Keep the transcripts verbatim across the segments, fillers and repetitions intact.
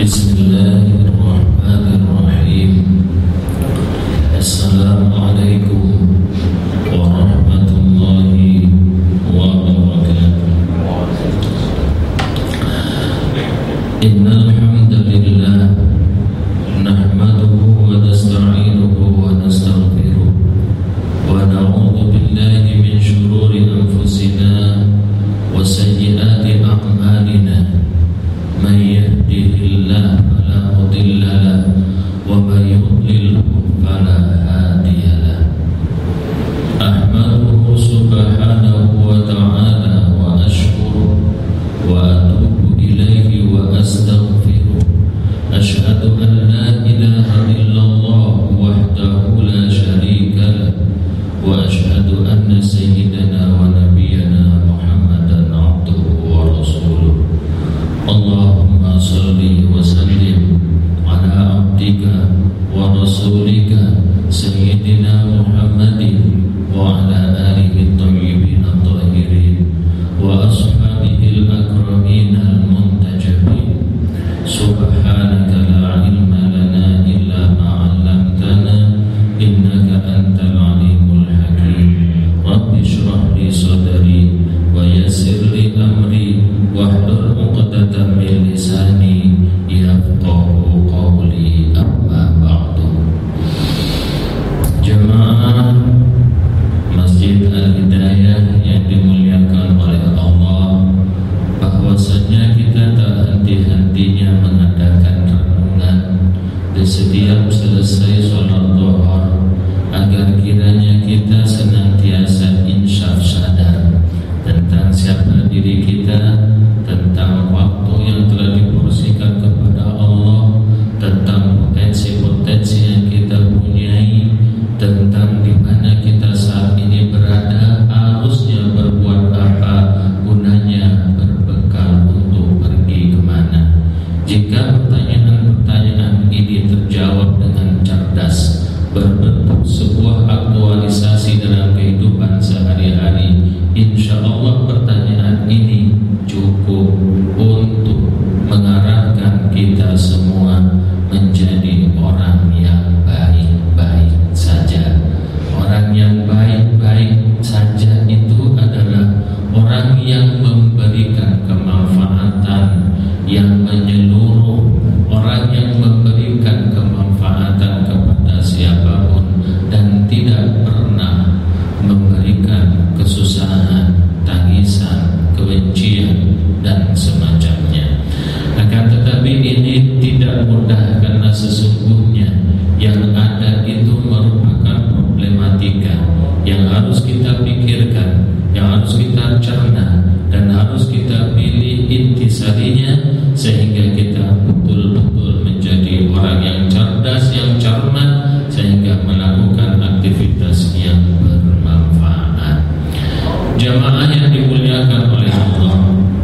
Bismillahirrahmanirrahim. Assalamualaikum warahmatullahi wabarakatuh. Innal hamdalillah nahmaduhu wa nasta'inuhu wa nastaghfiruh wa na'udzu billahi min shururi anfusina wa sayyiati a'malina. Man yahdihillahu fala mudilla lahu wa man yudlilhu fala hadiya lahu. Ahmaduhu subhanahu wa ta'ala wa ashkuruh wa atubu ilaihi wa astaghfiruh. Ashhadu an la ilaha illallah wahdahu la syarika lahu wa ashhadu anna sayyidana wa nabiyyana Muhammadan abduhu wa rasuluh. Allahumma salli wa sallim ala abdika wa rasulika sayyidina Muhammadin wa ala alihi thayyibin at-tahirin wa ashabihi al-akramin al-muntajabin. Subhanaka la ilma lana illa ma 'allamtana innaka antal alimul hakim. Rabbi shrah li sadri wa yassir li amri wahlul 'uqdatam min lisani yafqahu qawli. Amma ba'du. Jemaah Masjid Al-Hidayah yang dimuliakan oleh Allah, bahwasanya kita tak henti-hentinya mengadakan renungan di setiap selesai sholat duha, agar kiranya kita senantiasa insyaf sadar tentang siapa diri kita, tentang waktu yang telah diporsikan kepada Allah, tentang potensi-potensi yang kita punyai, tentang di mana kita saat ini berada, harusnya berbuat apa, gunanya berbekal untuk pergi kemana. Jika pertanyaan-pertanyaan ini terjawab dengan cerdas, berbentuk sebuah aktualisasi dalam kehidupan sehari-hari, insya Allah pertanyaan ini cukup untuk mengarahkan kita semua menjadi orang yang baik-baik saja. Orang yang baik-baik saja itu adalah orang yang memberikan kemanfaatan yang menyeluruh, orang yang memberikan kemanfaatan kepada siapapun dan tidak pernah memberikan kesusahan, tangisan, kebencian dan semacamnya. Akan tetapi ini tidak mudah, karena sesungguhnya yang ada itu merupakan problematika yang harus kita pikirkan, yang harus kita cerna, dan harus kita pilih intisarinya, sehingga kita betul-betul menjadi orang yang cerdas, yang cermat, sehingga melakukan aktivitas yang bermanfaat. Jamaah yang dimuliakan oleh Allah,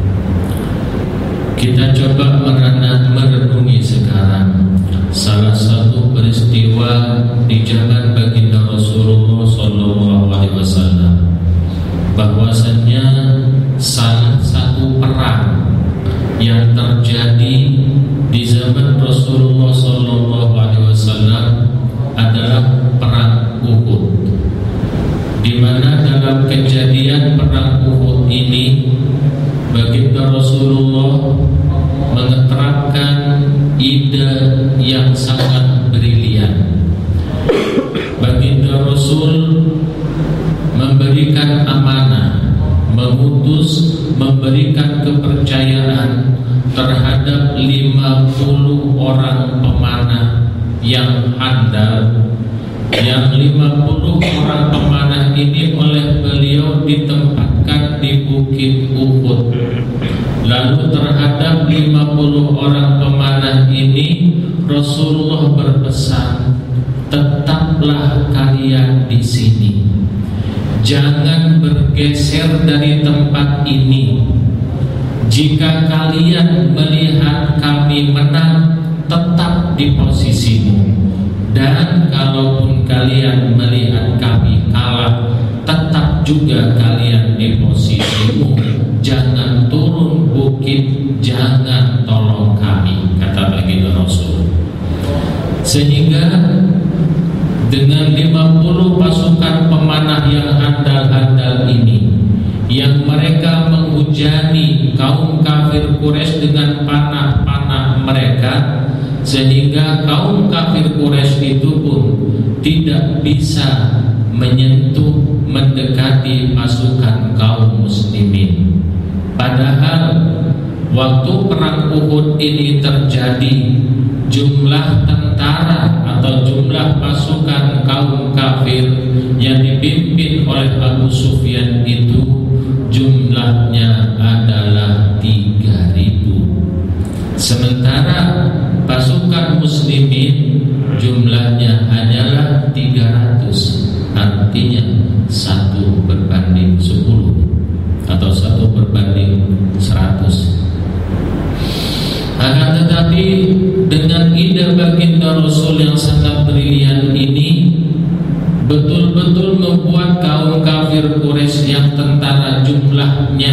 kita coba merenung, merenungi sekarang salah satu peristiwa di zaman baginda Rasulullah Sallallahu Alaihi Wasallam, bahwasannya salah satu perang yang terjadi di zaman Rasulullah Sallallahu Alaihi Wasallam adalah perang Uhud, di mana dalam kejadian perang Uhud ini baginda Rasulullah menerapkan ide yang sangat brilian. Baginda Rasul memberikan amanah, mengutus, memberikan kepercayaan terhadap lima puluh orang pemanah yang handal. Yang lima puluh orang pemanah ini oleh beliau ditempatkan di Bukit Uhud. Lalu terhadap lima puluh orang pemanah ini Rasulullah berpesan, tetaplah kalian di sini, jangan bergeser dari tempat ini. Jika kalian melihat kami menang, tetap di posisimu. Dan kalaupun kalian melihat kami kalah, tetap juga kalian di posisimu. Jangan turun bukit, jangan tolong kami, kata baginda Sehingga dengan lima puluh pasukan pemanah yang andal-andal ini, yang mereka menghujani kaum kafir Quraisy dengan panah-panah mereka, sehingga kaum kafir Quraisy itu pun tidak bisa menyentuh, mendekati pasukan kaum muslimin. Padahal waktu perang Uhud ini terjadi, jumlah tentara atau jumlah pasukan kaum kafir yang dipimpin oleh Abu Sufyan itu jumlahnya adalah tiga ribu. Sementara pasukan muslimin jumlahnya hanyalah tiga ratus. Artinya satu berbanding sepuluh atau satu berbanding seratus. Akan tetapi dengan ide baginda Rasul yang sangat brilian ini betul-betul membuat kaum kafir Quraisy yang tentara jumlahnya,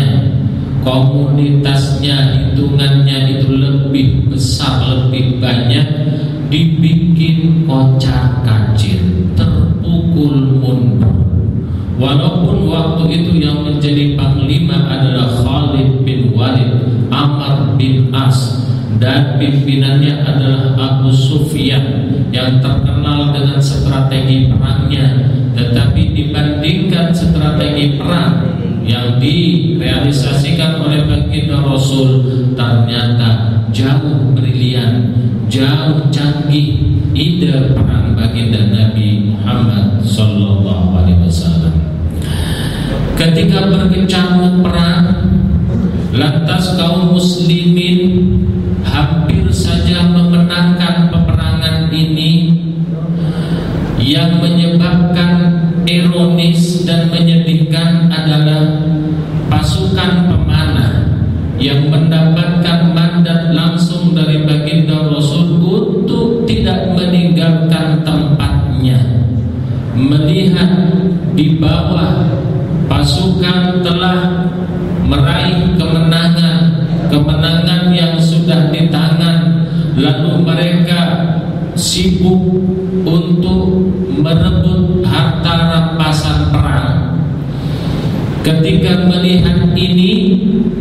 komunitasnya, hitungannya itu lebih besar, lebih banyak, dibikin kocar-kacir, terpukul mundur. Walaupun waktu itu yang menjadi panglima adalah Khalid bin Walid, Amr bin As, dan pimpinannya adalah Abu Sufyan yang terkenal dengan strategi perangnya. Tetapi dibandingkan strategi perang yang direalisasikan oleh baginda Rasul, ternyata jauh brilian, jauh canggih ide perang baginda Nabi Muhammad sallallahu alaihi wasallam. Ketika berkecamuk perang, lantas kaum muslimin hampir saja memenangkan peperangan ini. Yang menyebabkan ironis dan menyedihkan adalah pasukan pemanah yang mendapatkan mandat langsung dari baginda Rasul untuk tidak meninggalkan tempatnya, melihat di bawah pasukan telah meraih kemenangan, kemenangan yang sudah di tangan, lalu mereka sibuk untuk merebut harta rampasan perang. Ketika melihat ini,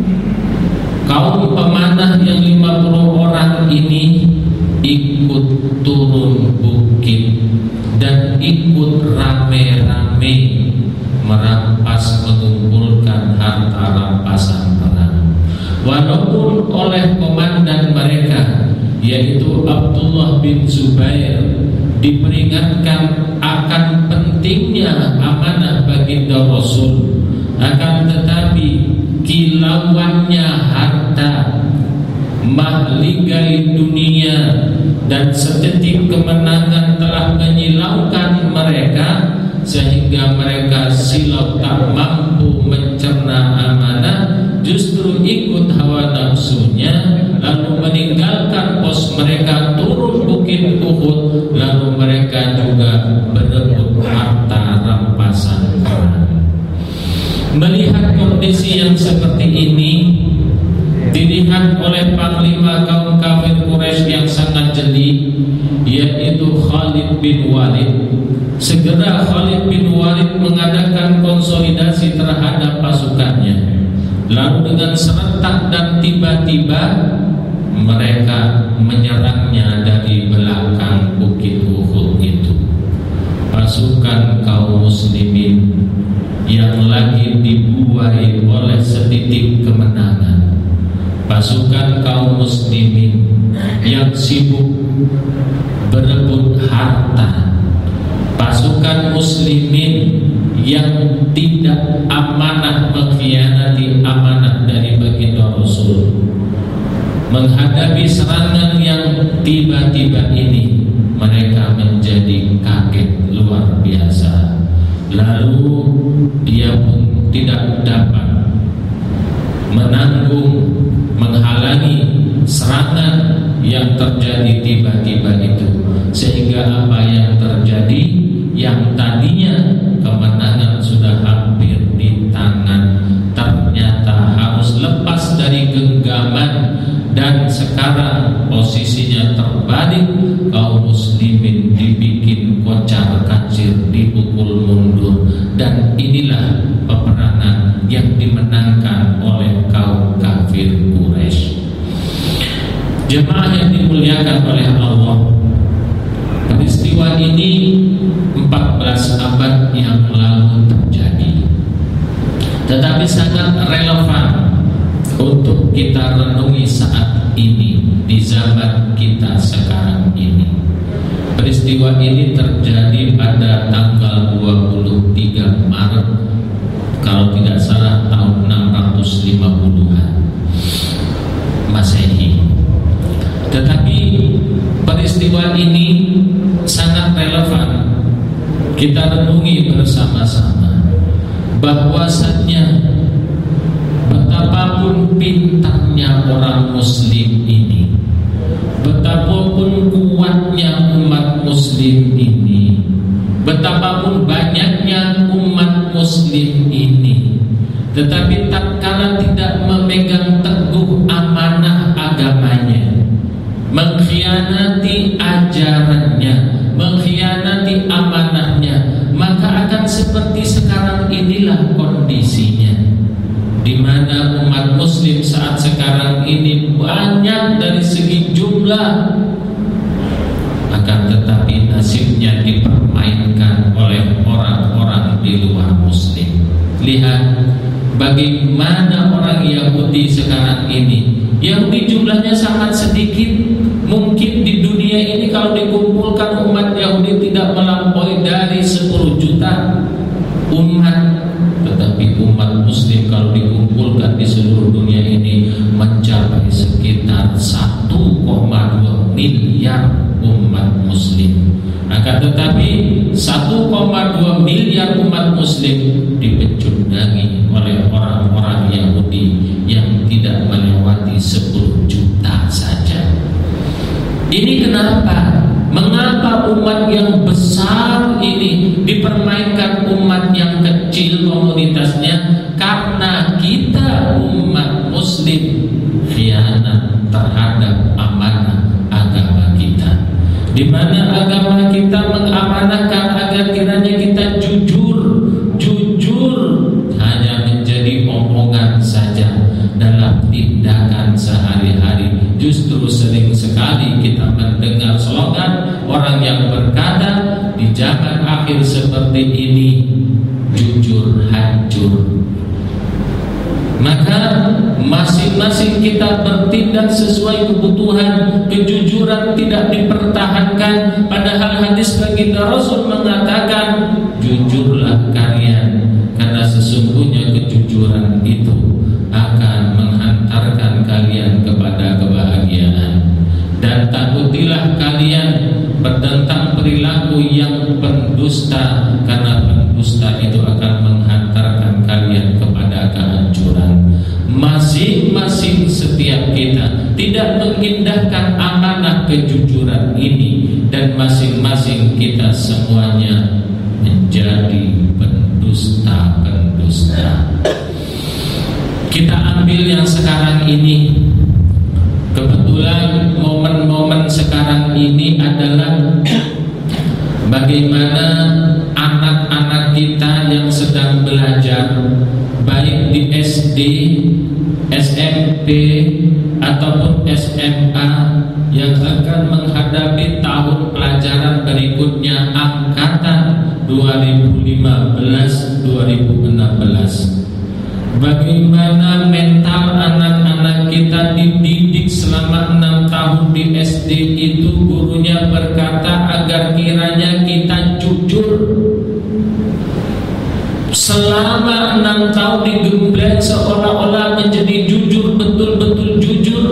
kaum pemanah yang lima puluh orang ini ikut turun bukit dan ikut rame-rame merampas, mengumpulkan harta rampasan perang. Walaupun oleh komandan mereka, yaitu Abdullah bin Zubair, diperingatkan akan pentingnya amanah baginda Rasul, akan tetapi kilauannya harta, mahligai dunia, dan sedetik kemenangan telah menyilaukan mereka, sehingga mereka silau tak mampu mencerna amanah, justru ikut hawa nafsunya, lalu meninggalkan pos mereka, turun bukit Uhud, lalu mereka juga berebut harta rampasan perang. Melihat kondisi yang seperti ini, dilihat oleh panglima kaum kafir Quraisy yang sangat jeli, yaitu Khalid bin Walid. Segera Khalid bin Walid mengadakan konsolidasi terhadap pasukannya. Lalu dengan serentak dan tiba-tiba mereka menyerangnya dari belakang bukit Uhud itu. Pasukan kaum muslimin yang lagi dibuai oleh setitik kemenangan, pasukan kaum muslimin yang sibuk berebut harta, pasukan muslimin yang tidak amanah, mengkhianati amanah dari baginda Rasul, menghadapi serangan yang tiba-tiba ini, mereka menjadi kaget luar biasa. Lalu dia pun tidak dapat menanggung, menghalangi serangan yang terjadi tiba-tiba itu, sehingga apa yang terjadi, yang tadinya kemenangan sudah hampir di tangan, ternyata harus lepas dari genggaman dan sekarang sekarang posisinya terbalik, kaum muslimin dibikin kocar kacir, dipukul mundur, dan inilah peperangan yang dimenangkan oleh kaum kafir Quraisy. Jemaah yang dimuliakan oleh Allah, peristiwa ini empat belas abad yang lalu terjadi, tetapi sangat relevan untuk kita renungi saat ini, di zaman kita sekarang ini. Peristiwa ini terjadi pada tanggal dua puluh tiga Maret, kalau tidak salah tahun enam ratus lima puluhan Masehi. Tetapi peristiwa ini sangat relevan kita renungi bersama-sama, bahwasannya betapapun pintarnya orang muslim ini, betapapun kuatnya umat muslim ini, betapapun banyaknya umat muslim ini, tetapi tatkala tidak memegang teguh amanah agamanya, mengkhianati ajarannya, mengkhianati amanahnya, maka akan seperti sekarang inilah kondisinya, di mana umat muslim saat sekarang ini banyak dari segi jumlah, akan tetapi nasibnya dipermainkan oleh orang-orang di luar muslim. Lihat bagaimana orang Yahudi sekarang ini. Yahudi jumlahnya sangat sedikit. Mungkin di dunia ini kalau dikumpulkan umat Yahudi tidak melampaui dari sepuluh juta umat. Tetapi umat muslim kalau dikumpulkan di seluruh dunia ini mencapai sekitar satu koma dua miliar umat muslim. Akan tetapi satu koma dua miliar umat muslim dipecundangi oleh orang-orang Yahudi yang tidak melewati sepuluh juta saja. Ini kenapa? Mengapa umat yang besar ini dipermainkan umat yang kecil komunitasnya? Karena kita umat muslim khianat terhadap amanah agama kita, di mana agama kita mengamanahkan agar kiranya kita jujur, jujur hanya menjadi omongan saja dalam tindakan sehari-hari. Justru sering sekali kita mendengar slogan orang yang berkata di zaman akhir seperti ini, jujur hancur. Maka masing-masing kita bertindak sesuai kebutuhan. Kejujuran tidak dipertahankan, padahal hadis baginda Rasul mengatakan, jujurlah kalian, karena sesungguhnya kejujuran itu akan menghantarkan kalian kepada kebahagiaan. Dan takutilah kalian bertentang perilaku yang pendusta, karena pendusta itu akan menghantarkan kalian kepada kehancuran. Masing-masing setiap kita tidak mengindahkan amanah kejujuran ini, dan masing-masing kita semuanya menjadi pendusta-pendusta. Kita ambil yang sekarang ini. Kebetulan momen-momen sekarang ini adalah bagaimana anak-anak kita yang sedang belajar, baik di S D, S M P ataupun S M A, yang akan menghadapi tahun pelajaran berikutnya, angkatan dua ribu lima belas dua ribu enam belas. Bagaimana mental anak-anak kita dididik selama enam tahun di S D itu, gurunya berkata agar kiranya kita jujur. Selama enam tahun digembleng seolah-olah menjadi jujur, betul-betul jujur.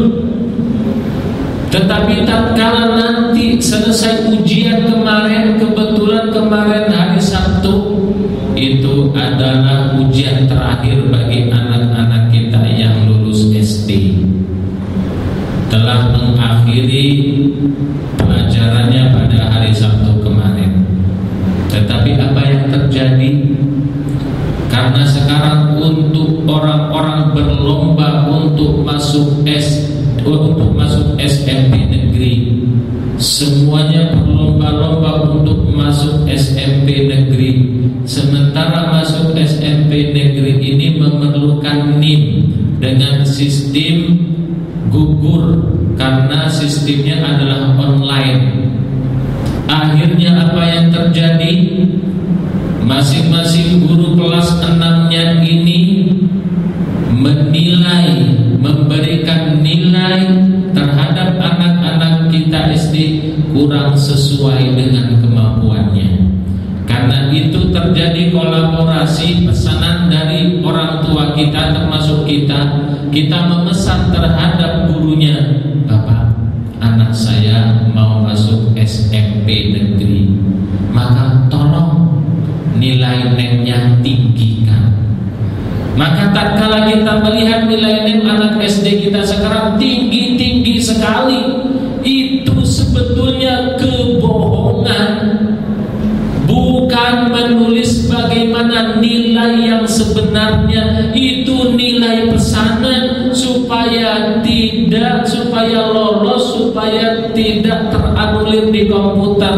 Tetapi tatkala nanti selesai ujian kemarin, kebetulan kemarin hari Sabtu, itu adalah ujian terakhir bagi anak-anak kita yang lulus S D. Telah mengakhiri pelajarannya pada hari Sabtu kemarin. Tetapi apa yang terjadi? Karena sekarang untuk orang-orang berlomba untuk masuk S untuk masuk S M P negeri. Semuanya berlomba-lomba untuk masuk S M P negeri. Sementara masuk S M P negeri ini memerlukan N I M dengan sistem gugur karena sistemnya adalah online. Akhirnya apa yang terjadi? Masing-masing guru kelas enamnya ini menilai, memberikan nilai terhadap anak-anak kita S D kurang sesuai dengan kemampuannya. Karena itu terjadi kolaborasi pesanan dari orang tua kita termasuk kita. Kita memesan terhadap gurunya, Bapak, anak saya mau masuk S M P negeri, maka tolong nilai N E M-nya tinggikan. Maka tatkala kita melihat nilai N E M anak S D kita sekarang tinggi-tinggi sekali, itu sebetulnya kebohongan. Bukan menulis bagaimana nilai yang sebenarnya, itu nilai pesanan supaya tidak, supaya lolos, supaya tidak teranulir di komputer.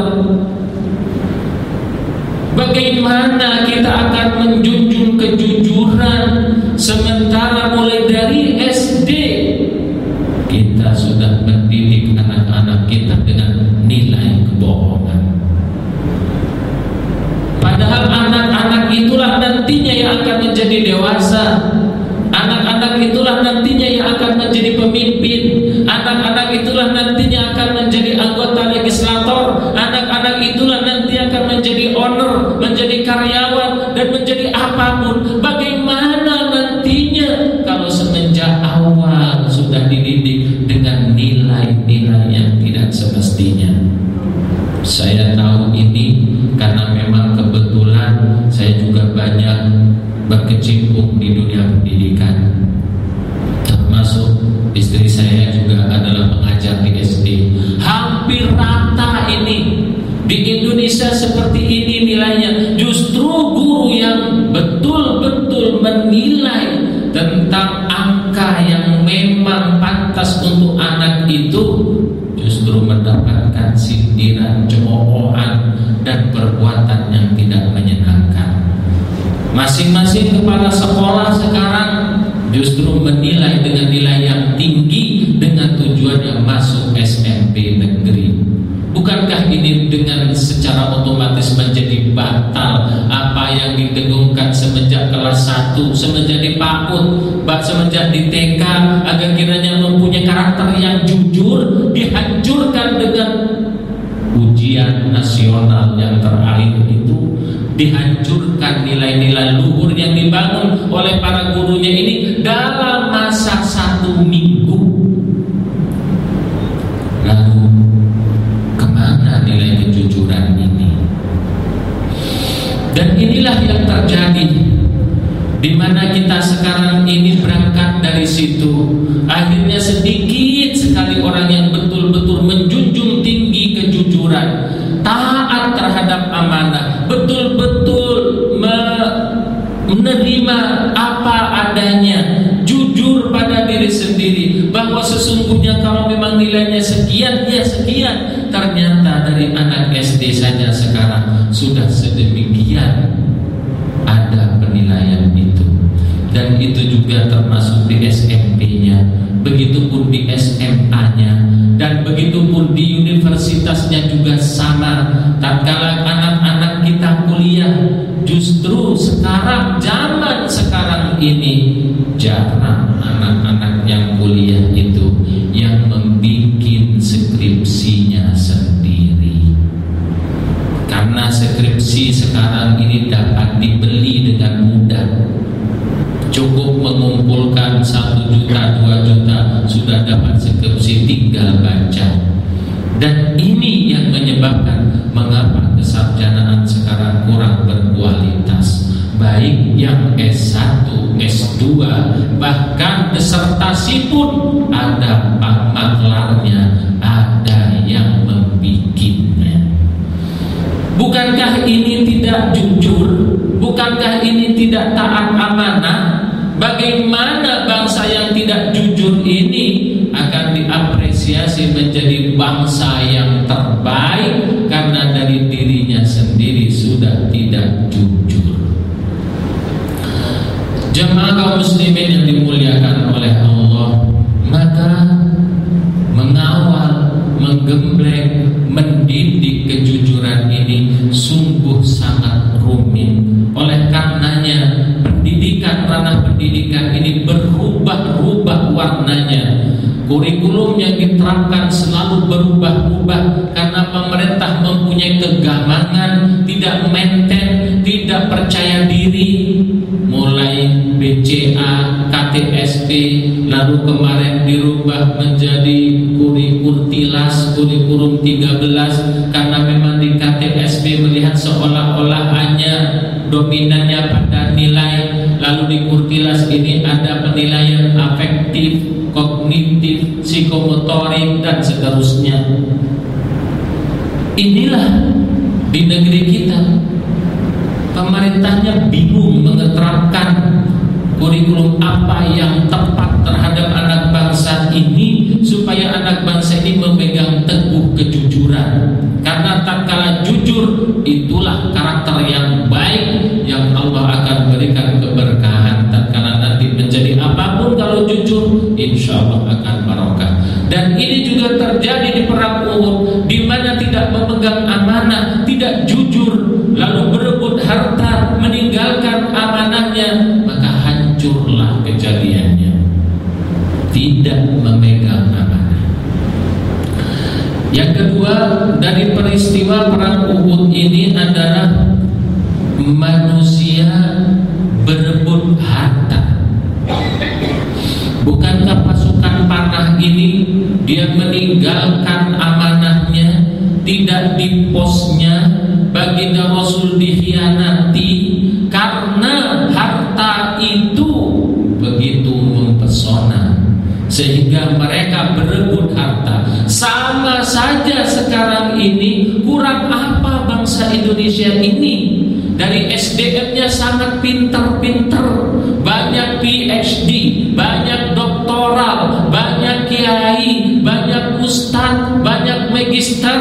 Bagaimana kita akan menjunjung kejujuran sementara mulai dari S D kita sudah mendidik anak-anak kita dengan nilai kebohongan. Padahal anak-anak itulah nantinya yang akan menjadi dewasa. Anak-anak itulah nantinya yang akan menjadi pemimpin. Anak-anak itulah nantinya akan menjadi anggota legislator. Anak-anak itulah nanti akan menjadi owner, menjadi karyawan, dan menjadi apapun. Bagaimana nantinya kalau semenjak awal sudah dididik dengan nilai-nilai yang tidak semestinya? Saya tahu ini karena memang kebetulan saya juga banyak berkecimpung di dunia pendidikan. Termasuk istri saya juga adalah pengajar di S D. Hampir rata ini di Indonesia seperti ini nilainya. Justru guru yang betul-betul menilai tentang angka yang memang pantas untuk anak itu justru mendapatkan sindiran, cemoohan, dan perbuatan yang tidak menyenangkan. Masing-masing kepala sekolah sekarang justru menilai dengan nilai yang tinggi dengan tujuannya masuk S M P negeri. Bukankah ini dengan secara otomatis menjadi batal apa yang didengungkan semenjak kelas satu, semenjak di PAUD, semenjak di T K, agar kiranya mempunyai karakter yang jujur, dihancurkan dengan ujian nasional yang terakhir itu, dihancurkan nilai-nilai luhur yang dibangun oleh para gurunya ini dalam masa satu minggu. Lalu kemana nilai kejujuran ini? Dan inilah yang terjadi, di mana kita sekarang ini berangkat dari situ. Akhirnya sedikit sekali orang yang betul-betul menjunjung tinggi kejujuran, taat terhadap amanah, betul-betul menerima apa adanya, jujur pada diri sendiri, bahwa sesungguhnya kalau memang nilainya sekian, ya sekian. Ternyata dari anak S D saja sekarang sudah sedemikian ada penilaian itu. Dan itu juga termasuk di S M P-nya, begitupun di S M A-nya, dan begitupun di universitasnya juga sama. Tatkala anak-anak kita kuliah, justru sekarang, zaman sekarang ini, jarang anak-anak yang kuliah itu yang membikin skripsinya sendiri. Karena skripsi sekarang ini dapat dibeli dengan mudah. Cukup mengumpulkan satu juta, dua juta, sudah dapat skripsi, tinggal baca. Dan ini yang menyebabkan mengapa kesarjanaan sekarang kurang berkualitas. Baik yang S satu, S dua, bahkan disertasi pun ada maklarnya, ada yang membikinnya. Bukankah ini tidak jujur? Bukankah ini tidak taat amanah? Bagaimana bangsa yang tidak jujur ini akan di terapresiasi menjadi bangsa yang terbaik karena dari dirinya sendiri sudah tidak jujur. Jemaah kaum muslimin yang dimuliakan oleh Allah, maka mengawal, menggembleng, mendidik kejujuran ini sungguh sangat rumit. Oleh karenanya pendidikan, ranah pendidikan ini berubah-ubah warnanya. Kurikulum yang diterapkan selalu berubah-ubah karena pemerintah mempunyai kegamangan, tidak maintain, tidak percaya diri. Mulai B C A, K T S P, lalu kemarin dirubah menjadi kurikulum tilas, kurikulum tiga belas, karena memang di K T S P melihat seolah-olah hanya dominannya pada nilai. Lalu di kurtilas ini ada penilaian afektif, kognitif, psikomotorik, dan seterusnya. Inilah di negeri kita, pemerintahnya bingung menerapkan kurikulum apa yang tepat terhadap anak bangsa ini, supaya anak bangsa ini memegang teguh kejujuran. Karena tatkala jujur, itulah karakter yang baik yang Allah akan berikan keberkahan. Tatkala nanti menjadi apapun kalau jujur, insya Allah akan barokah. Dan ini juga terjadi di perang Uhud, di mana tidak memegang amanah, tidak jujur, lalu berebut harta, meninggalkan amanahnya, maka hancurlah kejadiannya. Tidak memegang amanah. Yang kedua dari peristiwa perang Uhud ini adalah manusia berebut harta. Bukankah pasukan panah ini dia meninggalkan amanahnya, tidak di posnya, baginda Rasul dikhianati karena harta itu begitu mempesona sehingga mereka berebut harta. Sama saja sekarang ini, kurang apa bangsa Indonesia ini? Dari S D M-nya sangat pintar-pintar, banyak P H D, banyak doktoral, banyak kiai, banyak ustadz, banyak magister.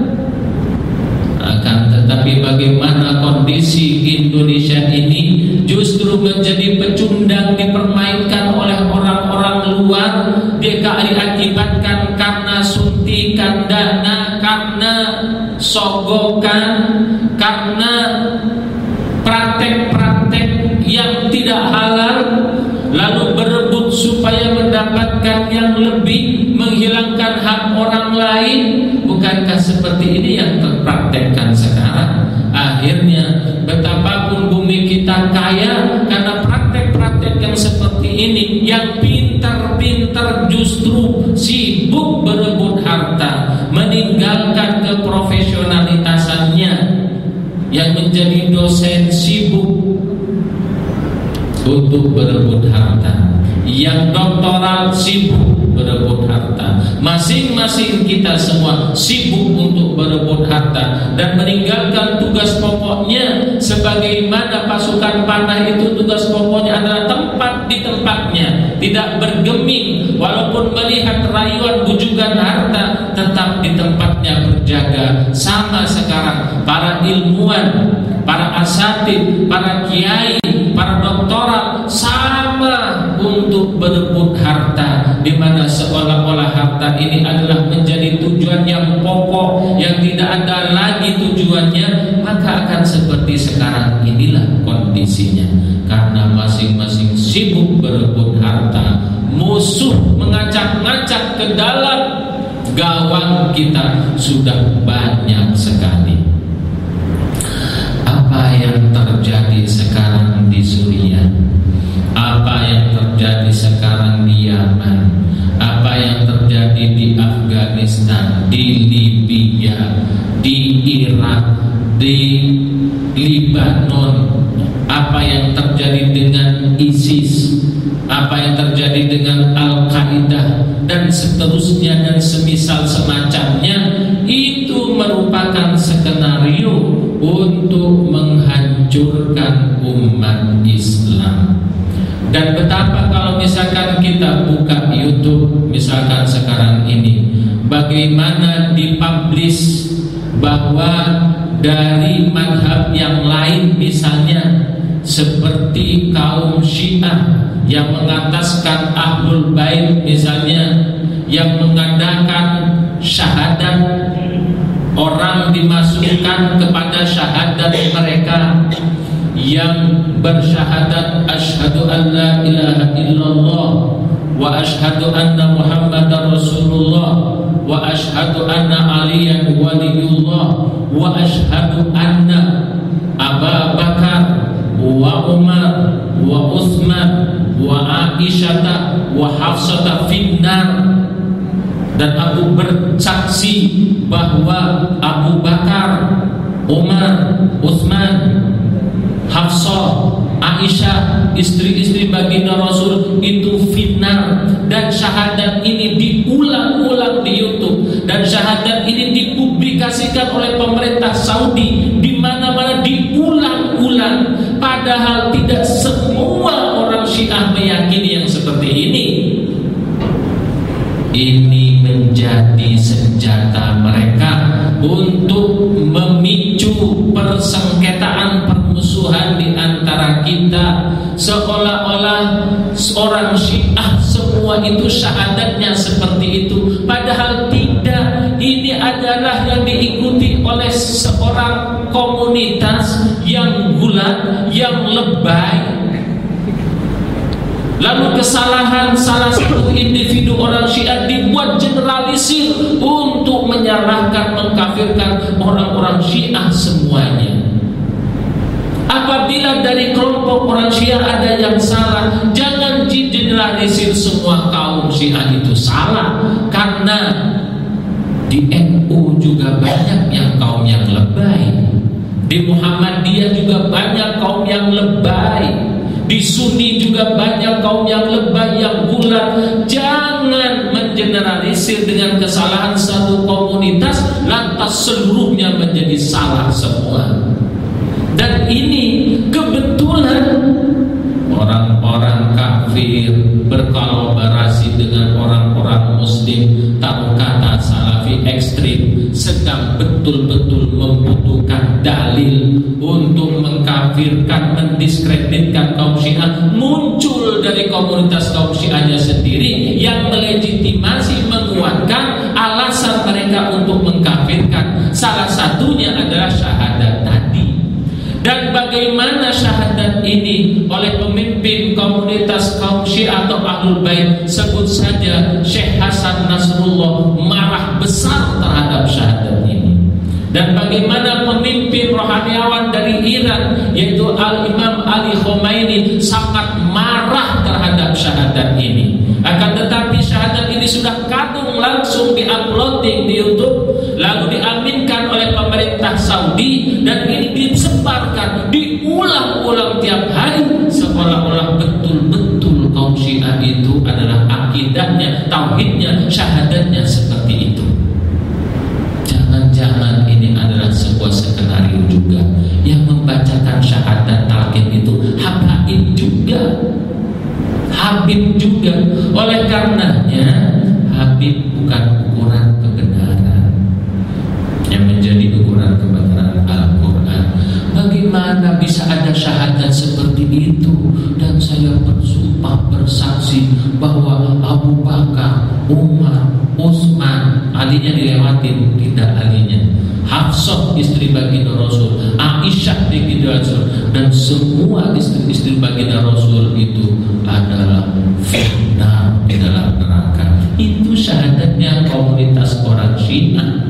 Akan tetapi bagaimana kondisi Indonesia ini justru menjadi pecundang, dipermainkan oleh orang-orang luar, diakibatkan karena suntikan dana, karena sogokan, karena praktek-praktek yang tidak halal, lalu berebut supaya mendapatkan yang lebih, menghilangkan hak orang lain. Bukankah seperti ini yang terpraktekkan sekarang? Akhirnya betapapun bumi kita kaya karena praktek-praktek yang seperti ini. Yang pintar-pintar justru sibuk berebut harta, meninggalkan keprofesionalitasannya. Yang menjadi dosen sibuk untuk berebut harta, yang doktoral sibuk berebut harta. Masing-masing kita semua sibuk untuk berebut harta dan meninggalkan tugas pokoknya. Sebagaimana pasukan panah itu, tugas pokoknya adalah tempat di tempatnya, tidak bergeming. Walaupun melihat rayuan bujukan harta, tetap di tempatnya berjaga. Sama sekarang para ilmuwan, para asatid, para kiai, para doktoral sama untuk berebut harta, di mana seolah-olah harta ini adalah menjadi tujuan yang pokok, yang tidak ada lagi tujuannya. Maka akan seperti sekarang inilah kondisinya, karena masing-masing sibuk berebut harta. Musuh mengacak-ngacak ke dalam gawang kita sudah banyak sekali. Apa yang terjadi sekarang di Suriah, apa yang terjadi sekarang di Yaman, apa yang terjadi di Afghanistan, di Libya, di Irak, di Libanon, apa yang terjadi dengan ISIS, apa yang terjadi dengan Al-Qaeda, dan seterusnya dan semisal semacamnya, itu merupakan skenario untuk menghancurkan umat Islam. Dan betapa kalau misalkan kita buka YouTube misalkan sekarang ini, bagaimana dipublish bahwa dari madhab yang lain, misalnya seperti kaum Syiah yang mengataskan Ahlul Bait misalnya, yang mengadakan syahadat, orang dimasukkan kepada syahadat mereka, yang bersyahadat asyhadu an la ilaha illallah wa asyhadu anna muhammadar rasulullah wa asyhadu anna aliyan waliyullah wa asyhadu anna Aba Bakar wa Umar wa Utsman wa Aisyata wa Hafsata finnar. Dan aku bersaksi bahwa Abu Bakar, Umar, Utsman, Hafsah, Aisyah, istri-istri baginda Rasul itu finnar. Dan syahadat ini diulang-ulang di YouTube, dan syahadat ini dipublikasikan oleh pemerintah Saudi, di mana-mana diulang-ulang. Padahal tidak semua orang Syiah meyakini yang seperti ini. Ini menjadi senjata mereka untuk memicu persengketaan, permusuhan di antara kita, seolah-olah seorang Syiah semua itu syahadatnya seperti itu. Padahal tidak. Ini adalah yang diikuti oleh seorang komunitas yang gulat, yang lebay. Lalu kesalahan salah satu individu orang Syiah dibuat generalisir untuk menyalahkan, mengkafirkan orang-orang Syiah semuanya. Apabila dari kelompok orang Syiah ada yang salah, jangan generalisir semua kaum Syiah itu salah. Karena di N U juga banyak yang kaum yang lebay, di Muhammadiyah juga banyak kaum yang lebay, di Sunni juga banyak kaum yang lebay, yang bulat. Jangan mengeneralisir dengan kesalahan satu komunitas lantas seluruhnya menjadi salah semua. Dan ini kebetulan orang-orang kafir berkolaborasi dengan orang-orang muslim, taruh kata salafi ekstrim, sedang betul-betul membutuhkan dalil untuk mengkafirkan, mendiskreditkan kaum Syiah. Muncul dari komunitas kaum Syiahnya sendiri yang melegitimasi, menguatkan alasan mereka untuk mengkafirkan. Salah satunya adalah syahadat tadi. Dan bagaimana syahadat ini oleh pemimpin komunitas kaum Syiah atau Ahlul Bait, sebut saja Syekh Hasan Nasrullah, marah besar terhadap syahadat ini. Dan bagaimana pemimpin rohaniawan dari Iran, yaitu Al-Imam Ali Khomeini, sangat marah terhadap syahadat ini. Akan tetapi syahadat ini sudah kadung langsung di-uploading di YouTube, lalu diaminkan oleh pemerintah Saudi, dan ini disebarkan, diulang-ulang tiap hari, seolah-olah betul-betul kaum Syiah itu adalah akidahnya, tauhidnya, syahadatnya seperti itu. Jangan-jangan ini adalah sebuah skenario juga. Yang membacakan syahadat talqin itu Habaib juga, Habib juga. Oleh karenanya Habib bukan ukuran kebenaran. Yang menjadi ukuran kebenaran Al-Quran. Bagaimana bisa ada syahadat seperti itu? Dan saya bersumpah, bersaksi bahwa Abu Bakar, Umar, Utsman, alinya dilewatin, tidak alinya, Hafsah istri baginda Rasul, Aisyah baginda Rasul, dan semua istri-istri baginda Rasul itu adalah finnar di dalam neraka. Itu syahadatnya komunitas orang Syiah.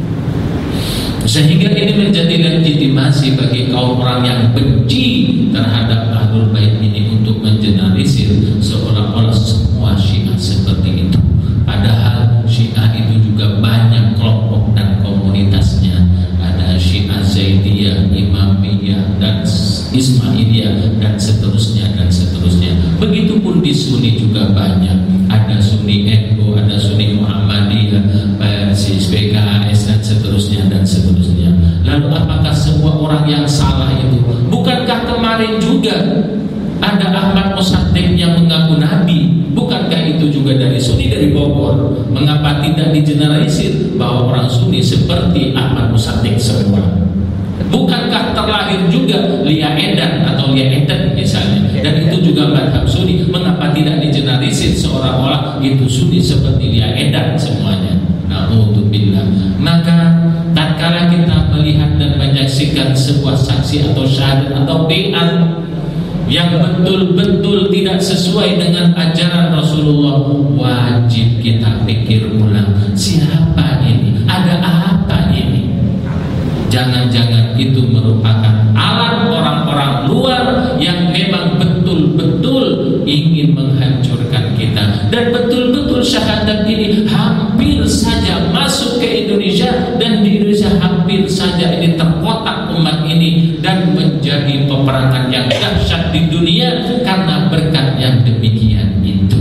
Sehingga ini menjadi legitimasi bagi kaum orang yang benci terhadap Ahlul Bait ini untuk mengeneralisir seolah-olah semua Syiah seperti itu. Padahal Syiah itu juga banyak kelompok dan komunitasnya. Ada Syiah Zaidiyah, Imamiyah, dan Ismailiyah, dan seterusnya dan seterusnya. Begitupun di Sunni juga banyak. Ada Sunni N U, ada Sunni Muhammadiyah, Persis, P K S, dan seterusnya dan seterusnya. Lalu apakah semua orang yang salah itu? Bukankah kemarin juga Ada Ahmad Mossadegh yang mengaku nabi. Bukankah itu juga dari Sunni dari Bogor? Mengapa tidak digeneralisir bahwa orang Sunni seperti Ahmad Mossadegh semua? Bukankah terlahir juga Lia Edan atau Lia Eden misalnya, dan itu juga madhab Sunni? Mengapa tidak digeneralisir seolah-olah itu Sunni seperti Lia Edan semuanya? Na'udzubillah. Maka tatkala kita melihat dan menyaksikan sebuah saksi atau syahadat atau bai'at yang betul-betul tidak sesuai dengan ajaran Rasulullah, wajib kita pikir ulang, siapa ini? Ada apa ini? Jangan-jangan itu merupakan alat orang-orang luar yang memang betul-betul ingin menghancurkan kita. Dan betul-betul syahadat ini hampir saja masuk ke Indonesia, dan di Indonesia hampir saja ini terkotak umat ini dan menjadi peperangan yang dahsyat di dunia karena berkat yang demikian itu.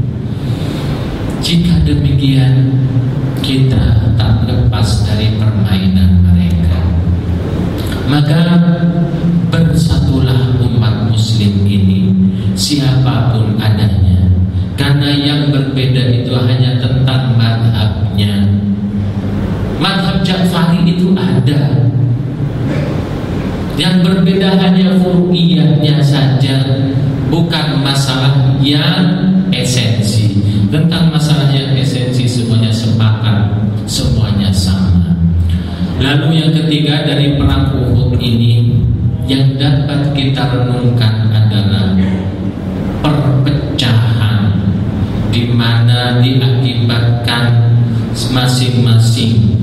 Jika demikian, kita tak lepas dari permainan mereka. Maka bersatulah umat muslim ini, siapapun adanya, karena yang berbeda itu hanya tentang madhabnya. Madhab Ja'fari itu ada, yang berbeda hanya furu'iyatnya saja, bukan masalah yang esensi. Tentang masalah yang esensi semuanya sepakat, semuanya sama. Lalu yang ketiga dari perang Uhud ini yang dapat kita renungkan adalah perpecahan, di mana diakibatkan masing-masing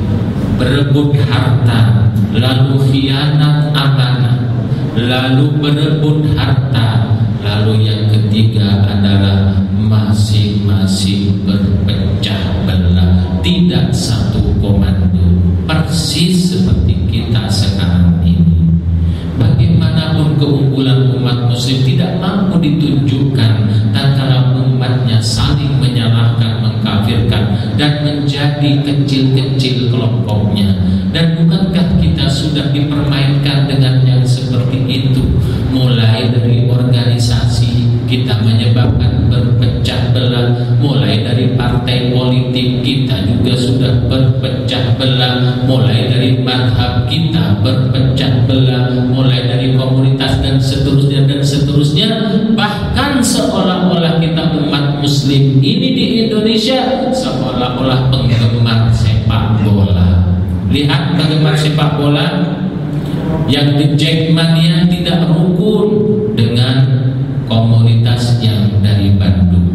berebut harta, lalu khianat amanah, lalu berebut harta, lalu yang ketiga adalah masing-masing berpecah belah, tidak satu komando, persis seperti kita sekarang ini. Bagaimanapun keunggulan umat muslim tidak mampu ditunjukkan tatkala umatnya saling menyalahkan, mengkafirkan, dan menjadi kecil-kecil kelompoknya. Dan bukankah kita sudah dipermainkan dengan yang seperti itu? Mulai dari organisasi kita menyebabkan berpecah belah, mulai dari partai politik kita juga sudah berpecah belah, mulai dari madhab kita berpecah belah, mulai dari komunitas dan seterusnya dan seterusnya. Bahkan seolah-olah kita umat muslim ini di Indonesia seolah-olah penggemar sepak bola. Lihat penggemar sepak bola yang The Jackmania tidak rukun dengan komunitas yang dari Bandung,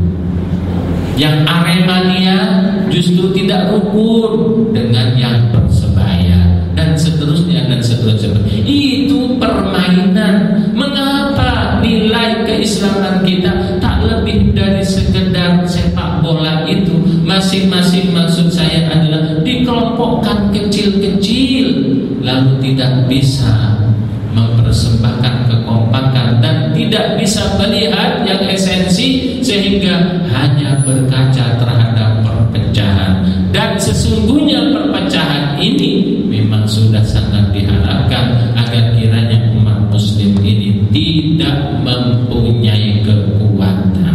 yang Aremania justru tidak rukun dengan yang Persebaya, dan seterusnya dan seterusnya. Itu permainan. Mengapa nilai keislaman kita tak lebih dari sekedar sepak bola itu? Masing-masing maksud saya adalah dikelompokkan kecil-kecil, lalu tidak bisa mempersembahkan kekompakan dan tidak bisa melihat yang esensi, sehingga hanya berkaca terhadap perpecahan. Dan sesungguhnya perpecahan ini memang sudah sangat diharapkan agar kiranya umat muslim ini tidak mempunyai kekuatan.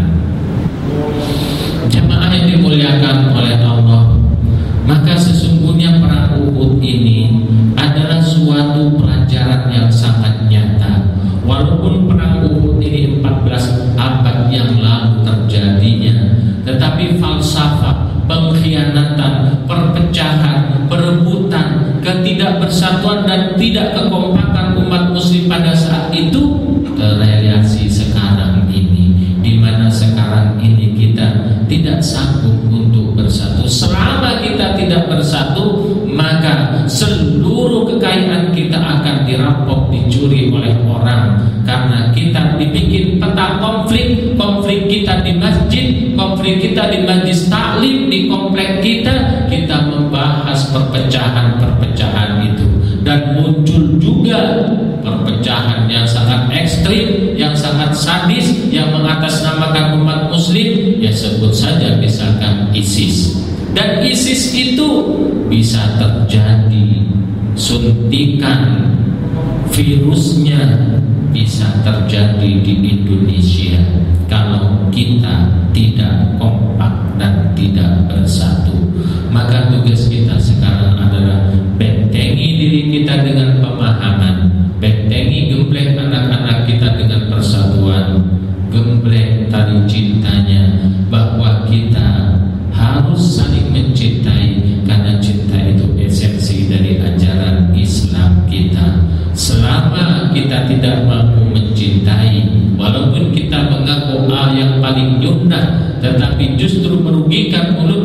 Jamaah yang dimuliakan oleh Allah, maka sesungguhnya perang Uhud ini adalah suatu pelajaran yang sangat nyata. Walaupun perang Uhud ini empat belas abad yang lalu terjadinya, tetapi falsafah, pengkhianatan, perpecahan, perebutan, ketidakbersatuan dan tidak kekompakan umat muslim pada saat itu terrealisasi sekarang ini, di mana sekarang ini kita tidak sanggup untuk bersatu. Selama kita tidak bersatu, maka seluruh kekayaan kita akan dirampok, dicuri oleh orang. Karena kita dibikin peta konflik, konflik kita di masjid, konflik kita di majlis taklim, di komplek kita, kita membahas perpecahan-perpecahan itu. Dan muncul juga perpecahan yang sangat ekstrim, yang sangat sadis, yang mengatasnamakan umat muslim. Ya sebut saja misalkan ISIS. Dan ISIS itu bisa terjadi suntikan virusnya bisa terjadi di Indonesia kalau kita tidak kompak dan tidak bersatu. Maka tugas kita sekarang adalah bentengi diri kita dengan pemahaman, bentengi gembleng anak-anak kita dengan persatuan, gembleng tali cintanya, bahwa kita harus saling mencintai, karena cinta itu esensi dari ajaran Islam kita. Selama kita tidak mampu mencintai, walaupun kita mengaku A yang paling yumna, tetapi justru merugikan mulut